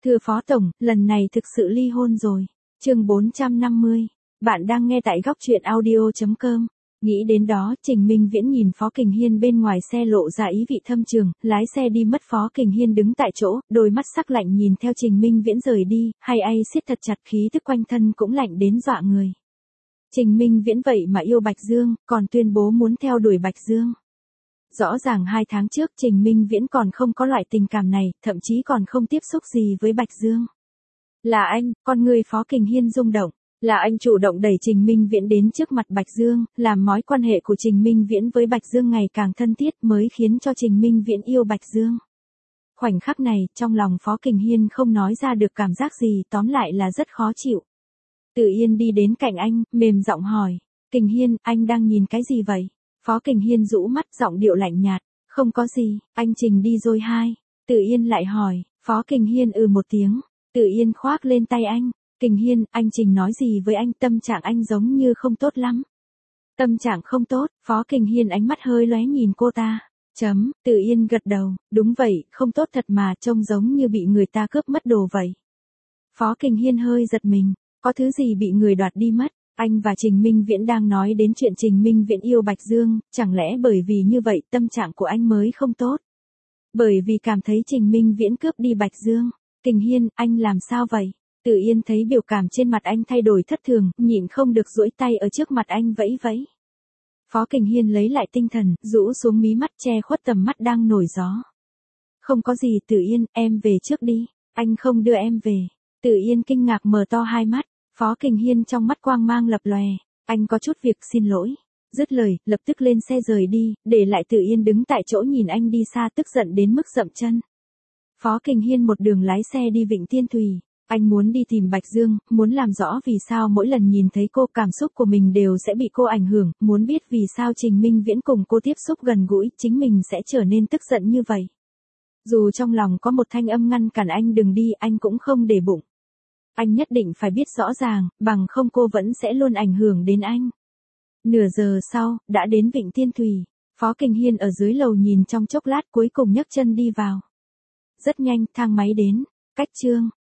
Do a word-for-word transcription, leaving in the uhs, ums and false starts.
Thưa Phó Tổng, lần này thực sự ly hôn rồi. Chương bốn trăm năm mươi. Bạn đang nghe tại góc truyện audio chấm com. Nghĩ đến đó, Trình Minh Viễn nhìn Phó Kình Hiên bên ngoài xe lộ ra ý vị thâm trường, lái xe đi mất. Phó Kình Hiên đứng tại chỗ, đôi mắt sắc lạnh nhìn theo Trình Minh Viễn rời đi, hai tay siết thật chặt, khí tức quanh thân cũng lạnh đến dọa người. Trình Minh Viễn vậy mà yêu Bạch Dương, còn tuyên bố muốn theo đuổi Bạch Dương. Rõ ràng hai tháng trước Trình Minh Viễn còn không có loại tình cảm này, thậm chí còn không tiếp xúc gì với Bạch Dương. Là anh, con người Phó Kình Hiên rung động. Là anh chủ động đẩy Trình Minh Viễn đến trước mặt Bạch Dương, làm mối quan hệ của Trình Minh Viễn với Bạch Dương ngày càng thân thiết mới khiến cho Trình Minh Viễn yêu Bạch Dương. Khoảnh khắc này, trong lòng Phó Kình Hiên không nói ra được cảm giác gì, tóm lại là rất khó chịu. Tử Yên đi đến cạnh anh, mềm giọng hỏi, Kình Hiên, anh đang nhìn cái gì vậy? Phó Kình Hiên rũ mắt, giọng điệu lạnh nhạt, không có gì, anh Trình đi rồi hai. Tử Yên lại hỏi, Phó Kình Hiên ừ một tiếng, Tử Yên khoác lên tay anh. Kình Hiên, anh Trình nói gì với anh, tâm trạng anh giống như không tốt lắm. Tâm trạng không tốt, Phó Kình Hiên ánh mắt hơi lóe nhìn cô ta. Chấm, Tử Yên gật đầu, đúng vậy, không tốt thật mà, trông giống như bị người ta cướp mất đồ vậy. Phó Kình Hiên hơi giật mình, có thứ gì bị người đoạt đi mất? Anh và Trình Minh Viễn đang nói đến chuyện Trình Minh Viễn yêu Bạch Dương, chẳng lẽ bởi vì như vậy tâm trạng của anh mới không tốt? Bởi vì cảm thấy Trình Minh Viễn cướp đi Bạch Dương. Kình Hiên, anh làm sao vậy? Tử Yên thấy biểu cảm trên mặt anh thay đổi thất thường, nhịn không được duỗi tay ở trước mặt anh vẫy vẫy. Phó Kình Hiên lấy lại tinh thần, rũ xuống mí mắt che khuất tầm mắt đang nổi gió. Không có gì Tử Yên, em về trước đi, anh không đưa em về. Tử Yên kinh ngạc mở to hai mắt, Phó Kình Hiên trong mắt quang mang lập lòe, anh có chút việc xin lỗi. Dứt lời, lập tức lên xe rời đi, để lại Tử Yên đứng tại chỗ nhìn anh đi xa tức giận đến mức dậm chân. Phó Kình Hiên một đường lái xe đi Vịnh Tiên Thùy. Anh muốn đi tìm Bạch Dương, muốn làm rõ vì sao mỗi lần nhìn thấy cô cảm xúc của mình đều sẽ bị cô ảnh hưởng, muốn biết vì sao Trình Minh Viễn cùng cô tiếp xúc gần gũi, chính mình sẽ trở nên tức giận như vậy. Dù trong lòng có một thanh âm ngăn cản anh đừng đi, anh cũng không để bụng. Anh nhất định phải biết rõ ràng, bằng không cô vẫn sẽ luôn ảnh hưởng đến anh. Nửa giờ sau, đã đến Vịnh Tiên Thùy. Phó Kình Hiên ở dưới lầu nhìn trong chốc lát cuối cùng nhấc chân đi vào. Rất nhanh, thang máy đến. Cách chương.